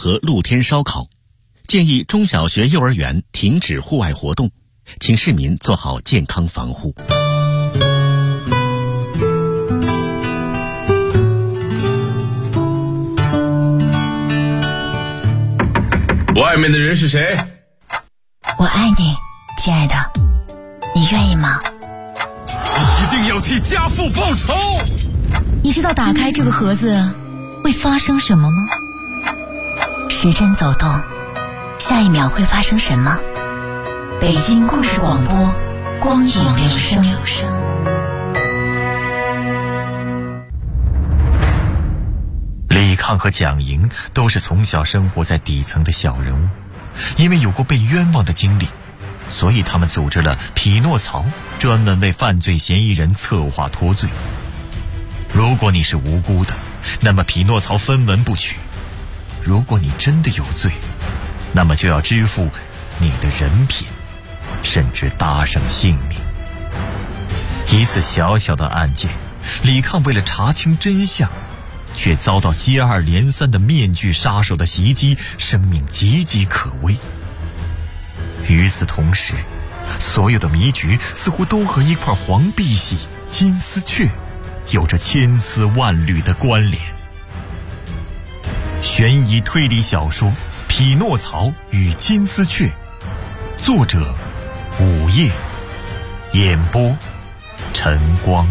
和露天烧烤，建议中小学、幼儿园停止户外活动，请市民做好健康防护。 外面的人是谁？ 我爱你，亲爱的，你愿意吗？ 你一定要替家父报仇！ 你知道打开这个盒子会发生什么吗？时针走动，下一秒会发生什么？北京故事广播，光影留声。 李抗和蒋莹都是从小生活在底层的小人物，因为有过被冤枉的经历，所以他们组织了匹诺曹，专门为犯罪嫌疑人策划脱罪。如果你是无辜的，那么匹诺曹分文不取；如果你真的有罪，那么就要支付你的人品，甚至搭上性命。一次小小的案件，李抗为了查清真相，却遭到接二连三的面具杀手的袭击，生命岌岌可危。与此同时，所有的迷局似乎都和一块黄碧玺金丝雀有着千丝万缕的关联。悬疑推理小说《匹诺曹与金丝雀》，作者午夜，演播晨光。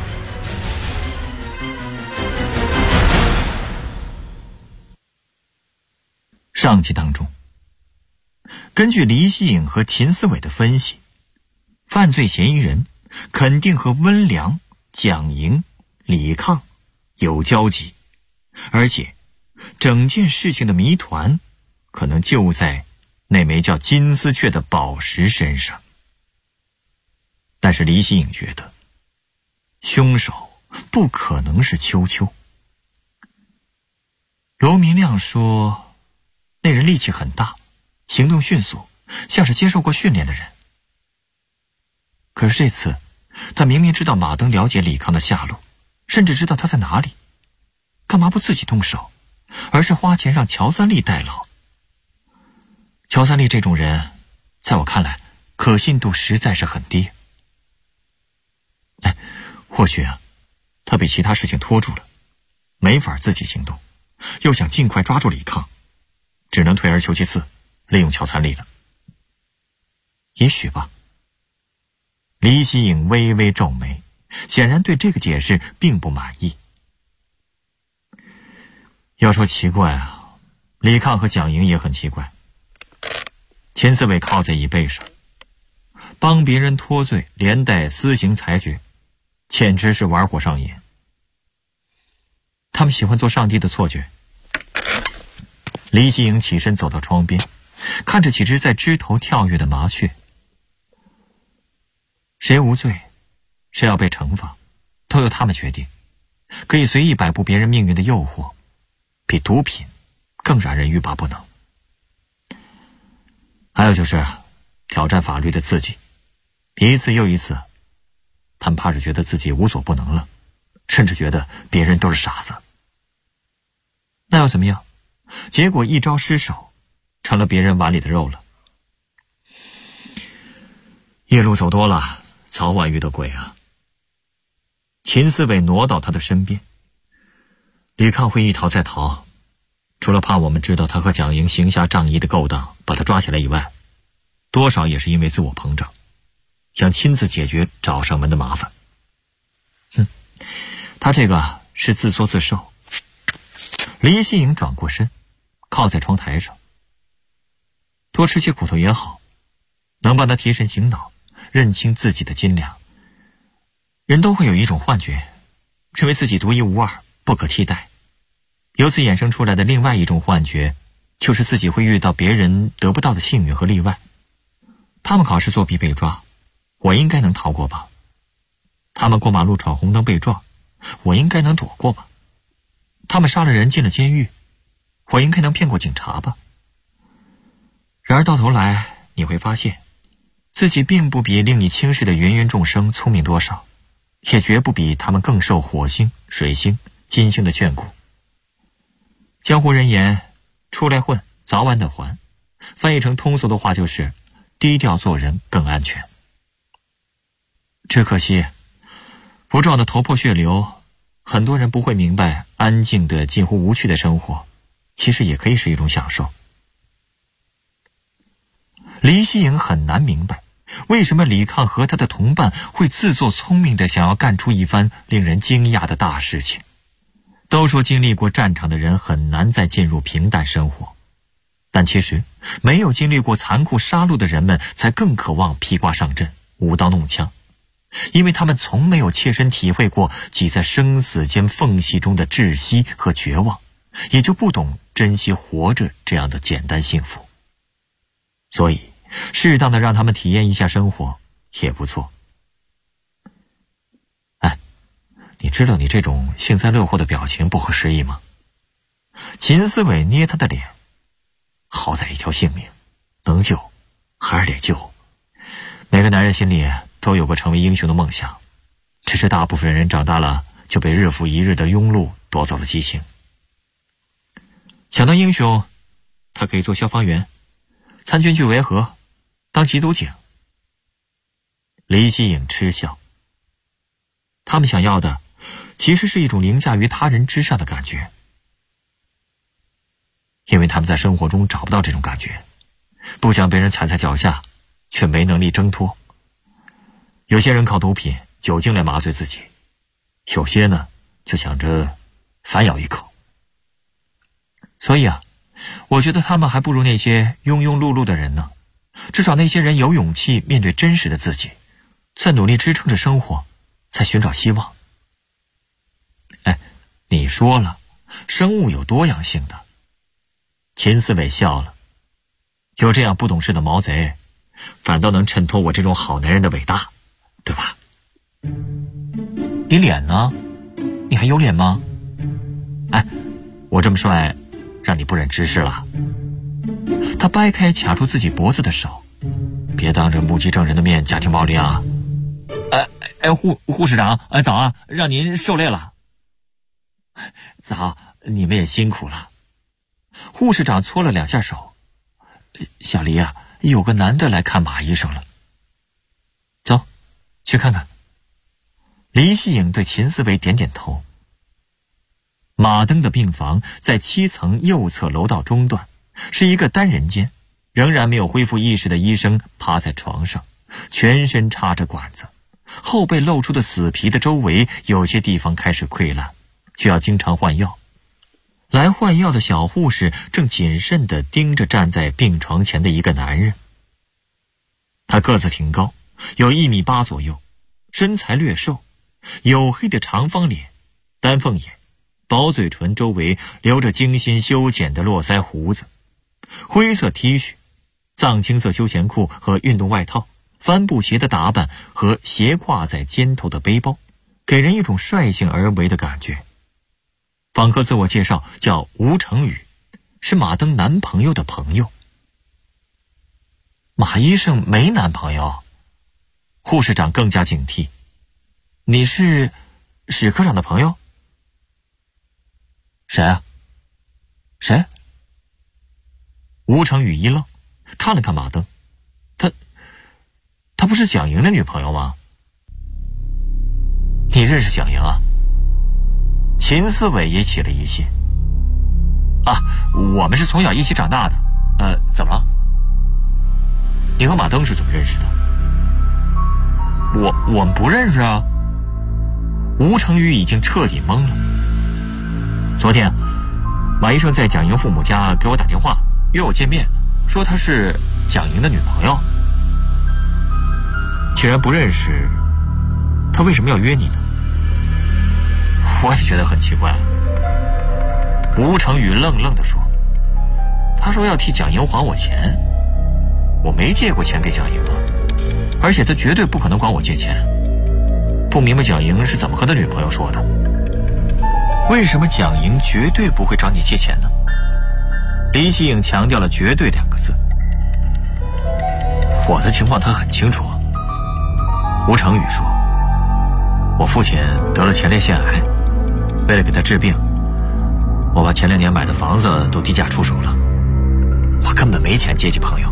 上集当中，根据黎希颖和秦思伟的分析，犯罪嫌疑人肯定和温良、蒋莹、李抗有交集，而且整件事情的谜团可能就在那枚叫金丝雀的宝石身上。但是黎希颖觉得凶手不可能是秋秋。罗明亮说那人力气很大，行动迅速，像是接受过训练的人。可是这次他明明知道马登了解李抗的下落，甚至知道他在哪里，干嘛不自己动手，而是花钱让乔三立代劳？乔三立这种人在我看来可信度实在是很低。或许他被其他事情拖住了，没法自己行动，又想尽快抓住李抗，只能退而求其次，利用乔三立了。也许吧。黎希颖微微皱眉，显然对这个解释并不满意。要说奇怪李抗和蒋莹也很奇怪。秦思伟靠在椅背上，帮别人脱罪，连带私刑裁决，简直是玩火上瘾。他们喜欢做上帝的错觉。黎希颖起身走到窗边，看着几只在枝头跳跃的麻雀。谁无罪，谁要被惩罚，都由他们决定。可以随意摆布别人命运的诱惑，比毒品更让人欲罢不能。还有就是挑战法律的刺激，一次又一次，他们怕是觉得自己无所不能了，甚至觉得别人都是傻子。那又怎么样？结果一招失手，成了别人碗里的肉了。夜路走多了，早晚遇到鬼啊。秦思伟挪到他的身边。李抗会一逃再逃，除了怕我们知道他和蒋莹行侠仗义的勾当，把他抓起来以外，多少也是因为自我膨胀，想亲自解决找上门的麻烦。他这个是自作自受。黎希颖转过身，靠在窗台上。多吃些苦头也好，能帮他提神醒脑，认清自己的斤两。人都会有一种幻觉，认为自己独一无二，不可替代。由此衍生出来的另外一种幻觉，就是自己会遇到别人得不到的幸运和例外。他们考试作弊被抓，我应该能逃过吧？他们过马路闯红灯被撞，我应该能躲过吧？他们杀了人进了监狱，我应该能骗过警察吧？然而到头来，你会发现，自己并不比令你轻视的芸芸众生聪明多少，也绝不比他们更受火星、水星、金星的眷顾。江湖人言， 出来混，早晚得还。翻译成通俗的话就是，低调做人更安全。只可惜，不撞得头破血流，很多人不会明白，安静的近乎无趣的生活，其实也可以是一种享受。黎希颖很难明白，为什么李抗和他的同伴会自作聪明地想要干出一番令人惊讶的大事情。都说经历过战场的人很难再进入平淡生活，但其实没有经历过残酷杀戮的人们才更渴望披挂上阵，舞刀弄枪，因为他们从没有切身体会过挤在生死间缝隙中的窒息和绝望，也就不懂珍惜活着这样的简单幸福。所以适当的让他们体验一下生活也不错。你知道你这种幸灾乐祸的表情不合时宜吗？秦思伟捏他的脸，好歹一条性命，能救还是得救。每个男人心里都有过成为英雄的梦想，只是大部分人长大了就被日复一日的庸碌夺走了激情。想当英雄，他可以做消防员，参军去维和，当缉毒警。黎希颖嗤笑，他们想要的其实是一种凌驾于他人之上的感觉，因为他们在生活中找不到这种感觉，不想被人踩在脚下，却没能力挣脱。有些人靠毒品、酒精来麻醉自己，有些呢就想着反咬一口。所以我觉得他们还不如那些庸庸碌碌的人呢。至少那些人有勇气面对真实的自己，在努力支撑着生活，在寻找希望。你说了，生物有多样性的。秦思伟笑了，有这样不懂事的毛贼，反倒能衬托我这种好男人的伟大，对吧？你脸呢？你还有脸吗？我这么帅，让你不忍直视了。他掰开卡住自己脖子的手，别当着目击证人的面家庭暴力啊！护士长，早啊，让您受累了。早，你们也辛苦了。护士长搓了2下手。小黎有个男的来看马医生了。走，去看看。黎希颖对秦思维点点头。马登的病房在7层右侧楼道中段，是一个单人间，仍然没有恢复意识的医生趴在床上，全身插着管子，后背露出的死皮的周围有些地方开始溃烂，需要经常换药。来换药的小护士正谨慎地盯着站在病床前的一个男人。他个子挺高，有1.8米左右，身材略瘦，黝黑的长方脸，丹凤眼，薄嘴唇周围留着精心修剪的络腮胡子，灰色 T 恤，藏青色休闲裤和运动外套，帆布鞋的打扮和斜挂在肩头的背包，给人一种率性而为的感觉。访客自我介绍叫吴成宇，是马登男朋友的朋友。马医生没男朋友？护士长更加警惕。你是史科长的朋友？谁啊？谁？吴成宇一愣，看了看马登，他不是蒋莹的女朋友吗？你认识蒋莹啊？秦思伟也起了疑心。我们是从小一起长大的。怎么了？你和马登是怎么认识的？我们不认识啊。吴成宇已经彻底懵了。昨天马医生在蒋莹父母家给我打电话，约我见面，说她是蒋莹的女朋友。既然不认识，他为什么要约你呢？我也觉得很奇怪。吴成宇愣愣地说，他说要替蒋莹还我钱，我没借过钱给蒋莹啊，而且他绝对不可能管我借钱。不明白蒋莹是怎么和他女朋友说的？为什么蒋莹绝对不会找你借钱呢？黎希颖强调了绝对2个字。我的情况他很清楚。吴成宇说，我父亲得了前列腺癌，为了给他治病， 我把前2年买的房子都低价出手了，我根本没钱接济朋友。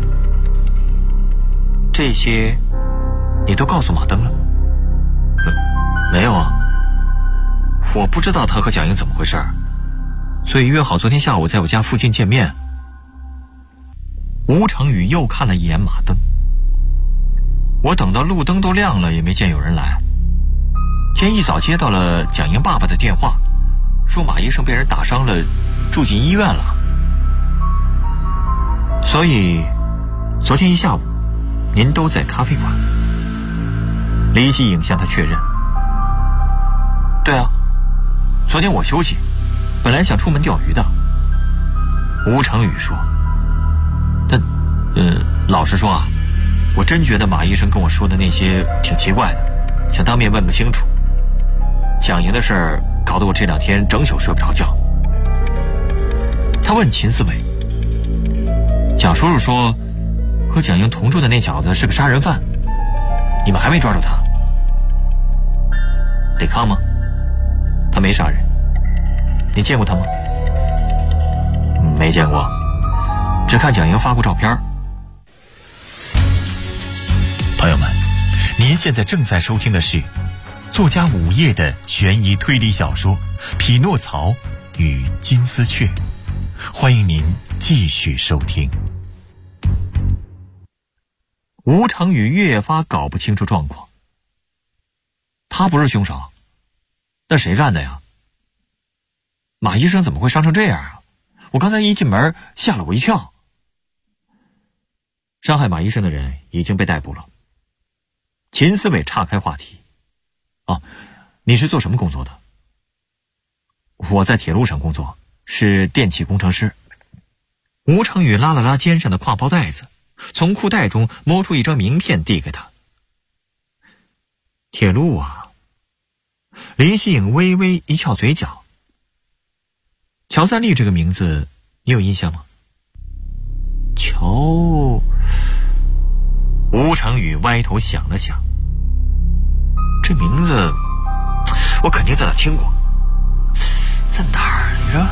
这些你都告诉马登了？没有啊，我不知道他和蒋英怎么回事，所以约好昨天下午在我家附近见面。吴成宇又看了一眼马登，我等到路灯都亮了也没见有人来。今天一早接到了蒋英爸爸的电话，说马医生被人打伤了，住进医院了。所以昨天一下午您都在咖啡馆？李希颖向他确认。对啊，昨天我休息，本来想出门钓鱼的。吴成宇说。但老实说啊，我真觉得马医生跟我说的那些挺奇怪的，想当面问个清楚。蒋莹的事儿搞得我这2天整宿睡不着觉。他问秦思伟，蒋叔叔说和蒋莹同住的那小子是个杀人犯，你们还没抓住他？李康吗？他没杀人。你见过他吗？没见过，只看蒋莹发过照片。朋友们，您现在正在收听的是作家午夜的悬疑推理小说《匹诺曹与金丝雀》，欢迎您继续收听。吴成宇越发搞不清楚状况。他不是凶手，那谁干的呀？马医生怎么会伤成这样啊？我刚才一进门吓了我一跳。伤害马医生的人已经被逮捕了。秦思伟岔开话题。哦，你是做什么工作的？我在铁路上工作，是电气工程师。吴成宇拉了拉肩上的挎包袋子，从裤袋中摸出一张名片递给他。铁路啊。林希颖微微一翘嘴角。乔三立这个名字你有印象吗？吴成宇歪头想了想，这名字我肯定在哪听过，在哪儿来着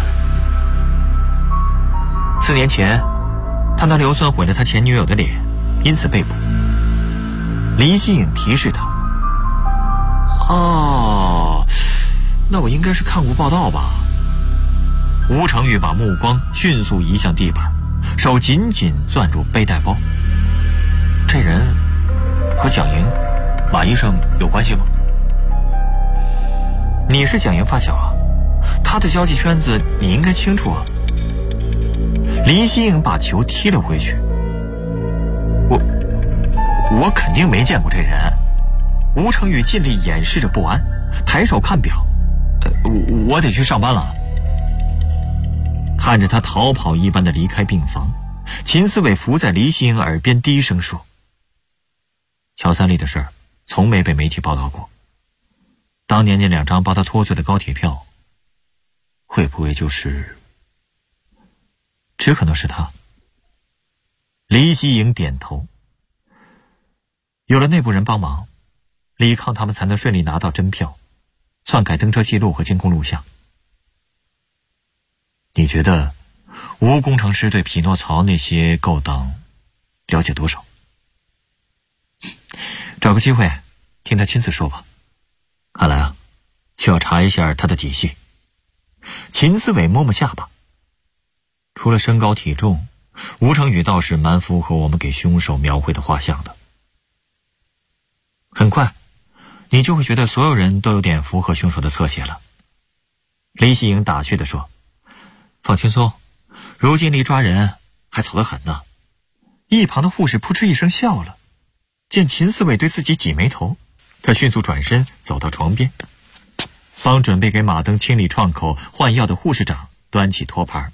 ？4年前他拿硫酸毁了他前女友的脸，因此被捕。林希颖提示他。哦，那我应该是看过报道吧。吴成宇把目光迅速移向地板，手紧紧攥住背带包。这人和蒋莹、马医生有关系吗？你是蒋莹发小啊，他的交际圈子你应该清楚啊。林希颖把球踢了回去。我肯定没见过这人。吴成宇尽力掩饰着不安，抬手看表，我得去上班了。看着他逃跑一般的离开病房，秦思伟伏在黎希颖耳边低声说：乔三立的事儿从没被媒体报道过，当年那2张把他脱罪的高铁票，会不会就是……只可能是他。黎希颖点头。有了内部人帮忙，李康他们才能顺利拿到真票，篡改登车记录和监控录像。你觉得吴工程师对匹诺曹那些勾当了解多少？找个机会听他亲自说吧。看来啊，需要查一下他的底细。秦思伟摸摸下巴。除了身高体重，吴成宇倒是蛮符合我们给凶手描绘的画像的。很快你就会觉得所有人都有点符合凶手的侧写了。李希颖打趣地说，放轻松，如今离抓人还早得很呢。一旁的护士扑哧一声笑了，见秦思伟对自己挤眉头，他迅速转身走到床边，帮准备给马登清理创口换药的护士长端起托盘。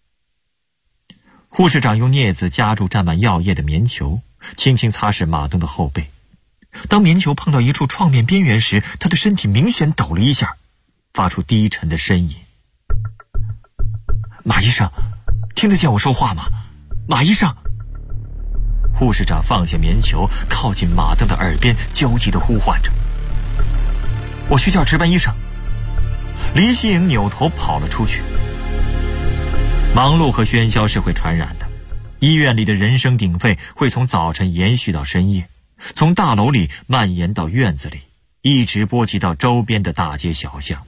护士长用镊子夹住沾满药液的棉球，轻轻擦拭马登的后背。当棉球碰到一处创面边缘时，他的身体明显抖了一下，发出低沉的呻吟。马医生，听得见我说话吗？马医生！护士长放下棉球，靠近马登的耳边，焦急地呼唤着。我去叫值班医生。黎希颖扭头跑了出去。 忙碌和喧嚣是会传染的，医院里的人声鼎沸会从早晨延续到深夜，从大楼里蔓延到院子里，一直波及到周边的大街小巷。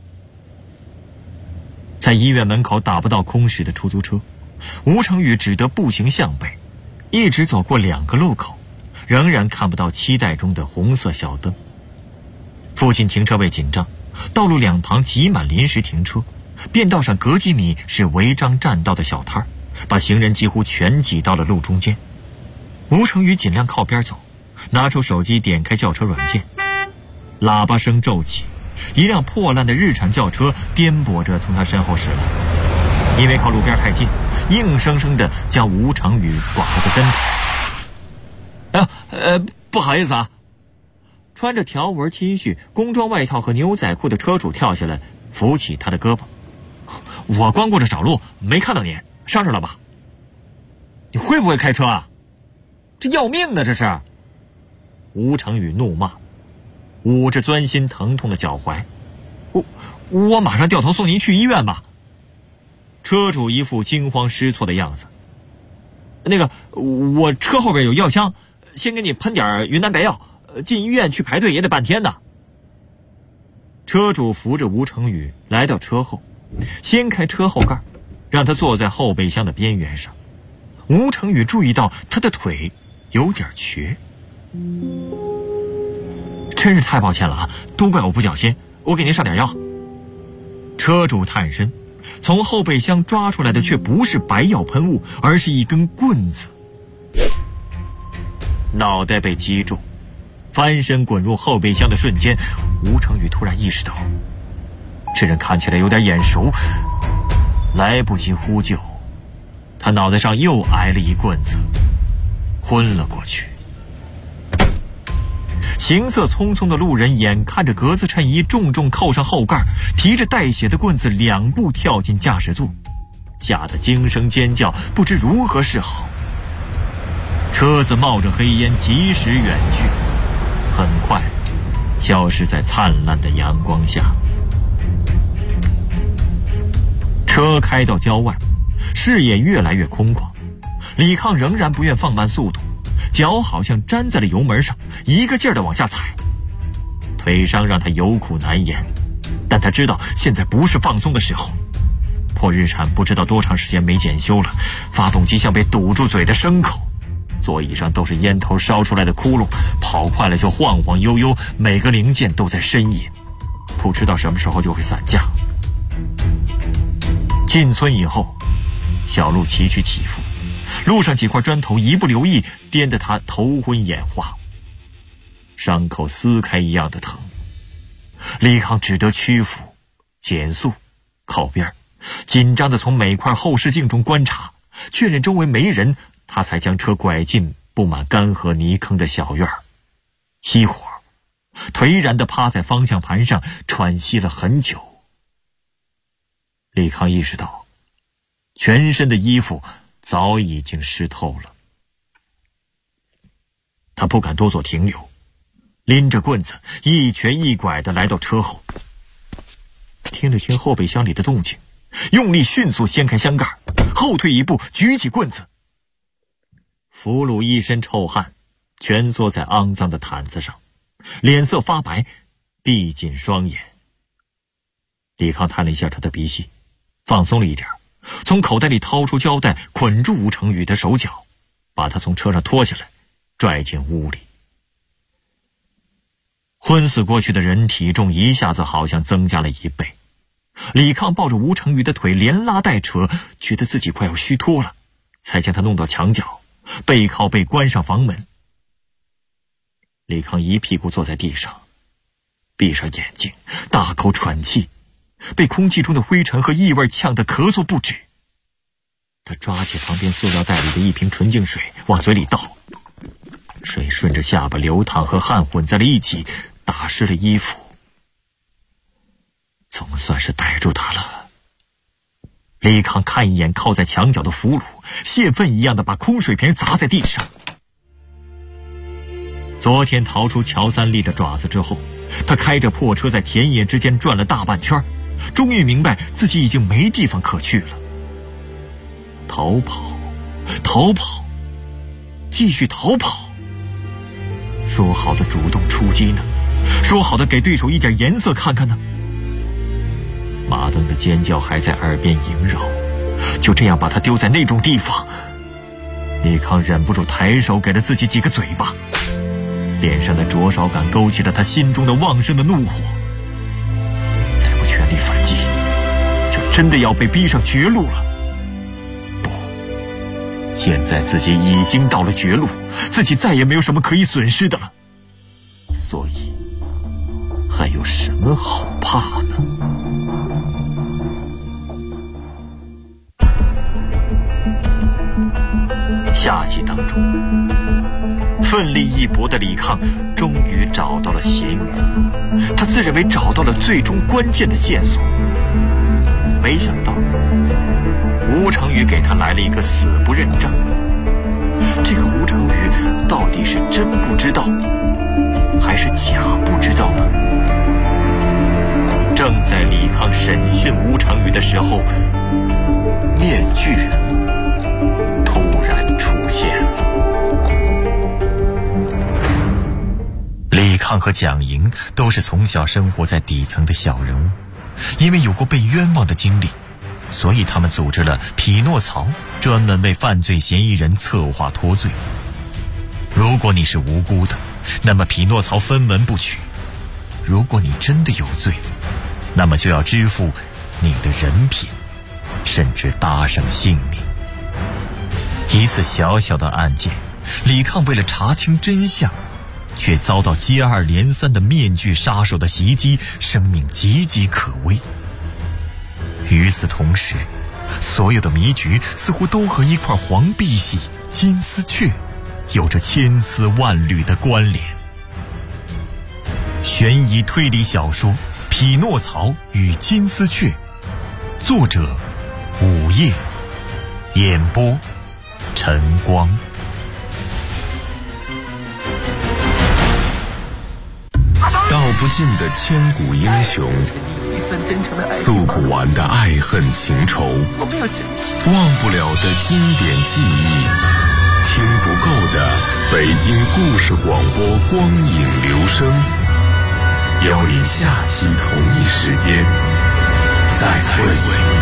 在医院门口打不到空驶的出租车，吴成宇只得步行向北，一直走过2个路口，仍然看不到期待中的红色小灯。附近停车位紧张，道路两旁挤满临时停车，便道上隔几米是违章占道的小摊儿，把行人几乎全挤到了路中间。吴成宇尽量靠边走，拿出手机点开轿车软件，喇叭声骤起，一辆破烂的日产轿车颠簸着从他身后驶来，因为靠路边太近，硬生生地将吴成宇刮了个跟头。不好意思啊。穿着条纹 T 恤、工装外套和牛仔裤的车主跳下来，扶起他的胳膊。我光顾着找路，没看到你，伤着了吧？你会不会开车啊？这要命的这是！吴成宇怒骂，捂着钻心疼痛的脚踝。我马上掉头送您去医院吧。车主一副惊慌失措的样子。那个，我车后边有药箱，先给你喷点云南白药，进医院去排队也得半天呢。车主扶着吴成宇来到车后，掀开车后盖，让他坐在后备箱的边缘上。吴成宇注意到他的腿有点瘸。真是太抱歉了啊，都怪我不小心，我给您上点药。车主探身，从后备箱抓出来的却不是白药喷雾，而是一根棍子。脑袋被击中，翻身滚入后备箱的瞬间，吴成宇突然意识到，这人看起来有点眼熟。来不及呼救，他脑袋上又挨了一棍子，昏了过去。行色匆匆的路人眼看着格子衬衣重重扣上后盖，提着带血的棍子2步跳进驾驶座，吓得惊声尖叫，不知如何是好。车子冒着黑烟及时远去，很快消失在灿烂的阳光下。车开到郊外，视野越来越空旷，李抗仍然不愿放慢速度，脚好像粘在了油门上，一个劲儿地往下踩。腿伤让他有苦难言，但他知道现在不是放松的时候。破日产不知道多长时间没检修了，发动机像被堵住嘴的牲口，座椅上都是烟头烧出来的窟窿，跑快了就晃晃悠悠，每个零件都在呻吟，不知道什么时候就会散架。进村以后，小路崎岖起伏，路上几块砖头一不留意颠得他头昏眼花，伤口撕开一样的疼。李抗只得屈服，减速，靠边，紧张地从每块后视镜中观察，确认周围没人，他才将车拐进布满干涸泥坑的小院，熄火，颓然地趴在方向盘上喘息了很久。李抗意识到，全身的衣服早已经湿透了。他不敢多做停留，拎着棍子一瘸一拐地来到车后，听了听后备箱里的动静，用力迅速掀开箱盖，后退一步，举起棍子。俘虏一身臭汗，蜷缩在肮脏的毯子上，脸色发白，闭紧双眼。李抗探了一下他的鼻息，放松了一点，从口袋里掏出胶带捆住吴成宇的手脚，把他从车上拖下来，拽进屋里。昏死过去的人体重一下子好像增加了1倍。李抗抱着吴成宇的腿连拉带扯，觉得自己快要虚脱了，才将他弄到墙角，背靠背关上房门。李抗一屁股坐在地上，闭上眼睛，大口喘气，被空气中的灰尘和异味呛得咳嗽不止。他抓起旁边塑料袋里的一瓶纯净水往嘴里倒，水顺着下巴流淌，和汗混在了一起，打湿了衣服。总算是逮住他了。李抗看一眼靠在墙角的俘虏，泄愤一样的把空水瓶砸在地上。昨天逃出乔三立的爪子之后，他开着破车在田野之间转了大半圈，终于明白自己已经没地方可去了。 逃跑，逃跑，继续逃跑。说好的主动出击呢？说好的给对手一点颜色看看呢？马登的尖叫还在耳边萦绕，就这样把他丢在那种地方，李康忍不住抬手给了自己几个嘴巴，脸上的灼烧感勾起了他心中的旺盛的怒火。再不全力反击，就真的要被逼上绝路了。不，现在自己已经到了绝路，自己再也没有什么可以损失的了，所以还有什么好怕呢？下集当中，奋力一搏的李抗终于找到了邪雨，他自认为找到了最终关键的线索，没想到吴成宇给他来了一个死不认账。这个吴成宇到底是真不知道还是假不知道呢？正在李抗审讯吴成宇的时候，面具人突然出现了。李抗和蒋莹都是从小生活在底层的小人物，因为有过被冤枉的经历，所以他们组织了匹诺曹，专门为犯罪嫌疑人策划脱罪。如果你是无辜的，那么匹诺曹分文不取；如果你真的有罪，那么就要支付你的人品，甚至搭上性命。一次小小的案件，李抗为了查清真相，却遭到接二连三的面具杀手的袭击，生命岌岌可危。与此同时，所有的谜局似乎都和一块黄碧玺、金丝雀有着千丝万缕的关联。悬疑推理小说《匹诺曹与金丝雀》，作者午夜，演播晨光。 道不尽的千古英雄，诉不完的爱恨情仇，忘不了的经典记忆，听不够的北京故事广播光影留声。邀你下期同一时间再会。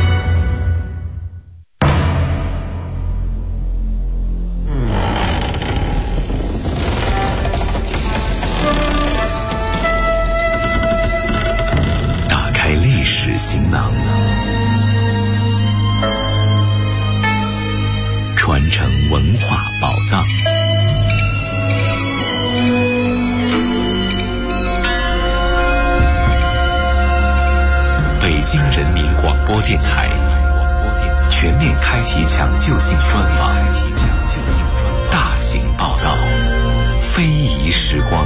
行囊，传承文化宝藏。北京人民广播电台全面开启抢救性专访，大型报道，非遗时光。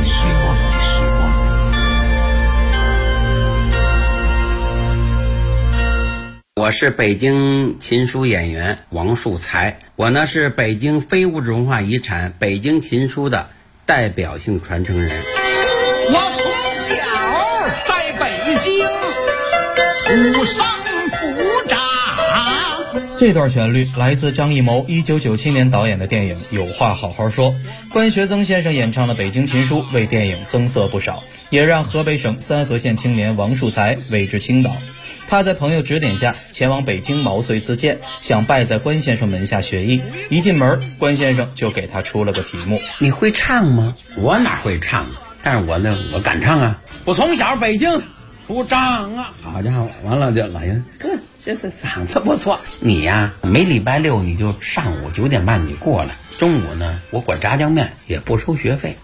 我是北京琴书演员王树才，我呢是北京非物质文化遗产北京琴书的代表性传承人。 我从小在北京土生土长。 这段旋律来自张艺谋1997年导演的电影《有话好好说》，关学增先生演唱的《北京琴书》为电影增色不少，也让河北省三河县青年王树才为之倾倒。他在朋友指点下前往北京毛遂自荐，想拜在关先生门下学艺。一进门，关先生就给他出了个题目： 你会唱吗？我哪会唱啊？但是我敢唱啊！我从小北京土长啊！好家伙，完了就老人，这嗓子不错。你呀，每礼拜六你就上午9点半你过来，中午呢我管炸酱面，也不收学费。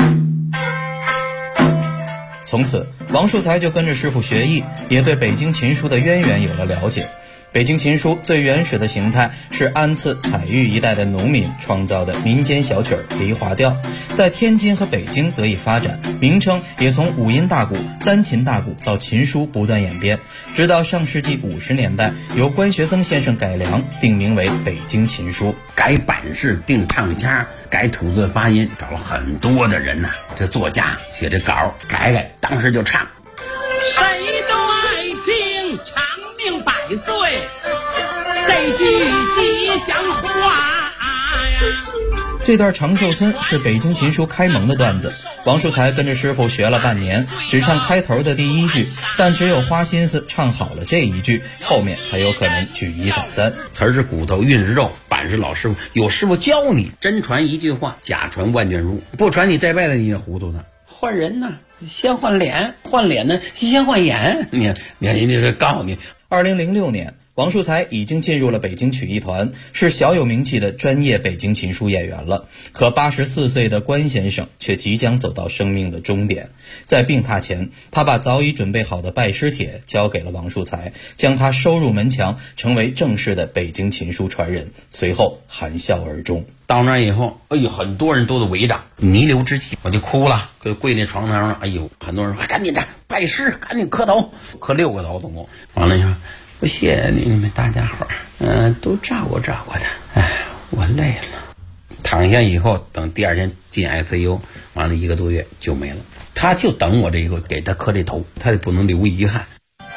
从此，王树才就跟着师傅学艺，也对北京琴书的渊源有了了解。北京琴书最原始的形态是安次、采玉一带的农民创造的民间小曲儿梨花调，在天津和北京得以发展，名称也从五音大鼓、单琴大鼓到琴书不断演变，直到上世纪50年代由关学增先生改良，定名为北京琴书。 改版式、定唱腔、改吐字发音，找了很多的人呐，这作家写这稿改，当时就唱。 谁都爱听长命百岁，谁来句吉祥话呀。 这段长寿村是北京琴书开蒙的段子，王树才跟着师傅学了半年，只唱开头的第一句，但只有花心思唱好了这一句，后面才有可能举一反三。 词儿是骨头，韵是肉，板是老师傅，有师傅教你，真传一句话，假传万卷书，不传你这辈子你也糊涂呢。换人呢，先换脸，换脸呢先换眼。你这告诉你 ，2006年。王树才已经进入了北京曲艺团，是小有名气的专业北京琴书演员了。可84岁的关先生却即将走到生命的终点。在病榻前，他把早已准备好的拜师帖交给了王树才，将他收入门墙，成为正式的北京琴书传人。随后含笑而终。 到那以后，哎呦，很多人都得围着，弥留之际，我就哭了，跪那床头上，哎呦，很多人说赶紧的拜师，赶紧磕头，磕6个头总共。完了以后，我谢谢你们大家伙儿，都照顾照顾他。哎，我累了。躺下以后，等第二天进 ICU， 完了1个多月就没了。他就等我这个给他磕这头，他也不能留遗憾。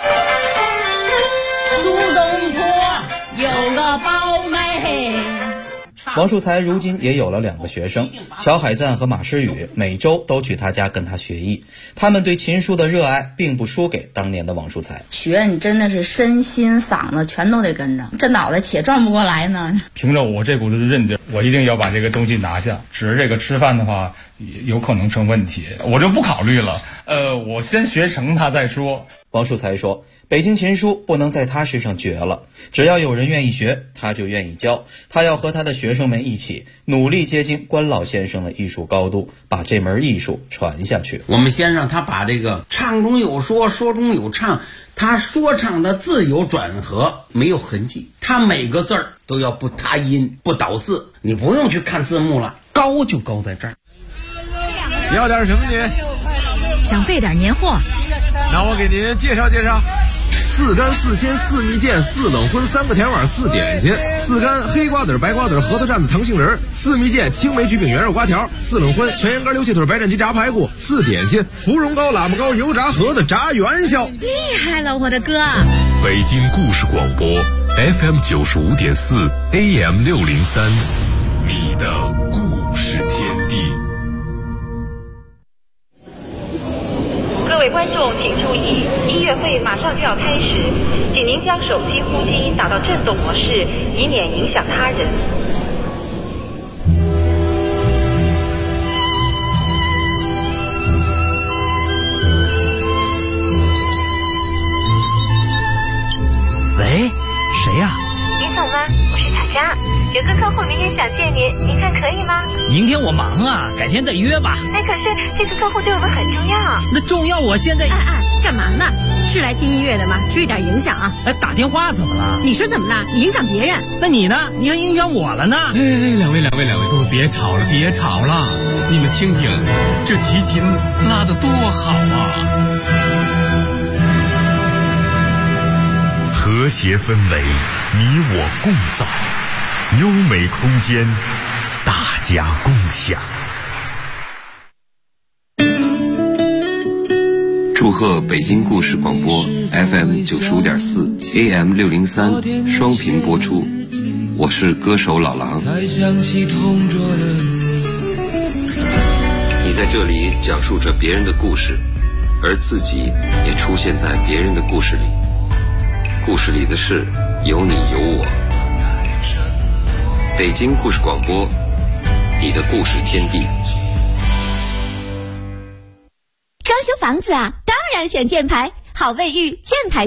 苏东坡有个胞妹。 王树才如今也有了2个学生，乔海赞和马诗雨，每周都去他家跟他学艺。他们对琴书的热爱并不输给当年的王树才。 学你真的是身心嗓子全都得跟着，这脑袋且转不过来呢。 凭着我这股子韧劲，我一定要把这个东西拿下。只是这个吃饭的话，有可能成问题，我就不考虑了。我先学成它再说。 王树才说，北京琴书不能在他身上绝了，只要有人愿意学，他就愿意教。他要和他的学生们一起努力接近关老先生的艺术高度，把这门艺术传下去。 我们先让他把这个唱中有说，说中有唱，他说唱的字有转合，没有痕迹，他每个字儿都要不塌音不倒字，你不用去看字幕了，高就高在这儿。 要点什么您？ 想备点年货， 那我给您介绍介绍。4干4鲜4蜜饯4冷荤3个甜碗4点心，4干黑瓜子白瓜子核桃蘸子糖杏仁，4蜜饯青梅焗饼圆肉瓜条，4冷荤全羊肝溜蟹腿白斩鸡炸排骨，4点心芙蓉糕喇嘛糕油炸盒子炸元宵。 厉害了我的哥！ 北京故事广播 FM 95.4 AM 603，你的故事天地。 各位观众请注意，音乐会马上就要开始，请您将手机呼机打到震动模式，以免影响他人。 喂，谁呀？ 林总吗？我是小佳，有个客户明天想见您，您看可以吗？ 明天我忙啊，改天再约吧。 哎，可是这个客户对我们很重要。 那重要，我现在干嘛呢？是来听音乐的吗？注意点影响啊！ 打电话怎么了？ 你说怎么了？你影响别人。 那你呢？你还影响我了呢？ 两位，都别吵了，别吵了！你们听听，这提琴拉得多好啊！ 和谐氛围，你我共造；优美空间，大家共享。 祝贺北京故事广播 FM 95.4 AM 603双频播出，我是歌手老狼。你在这里讲述着别人的故事，而自己也出现在别人的故事里。故事里的事有你有我。北京故事广播，你的故事天地。 装修房子啊，当然选箭牌，好卫浴箭牌。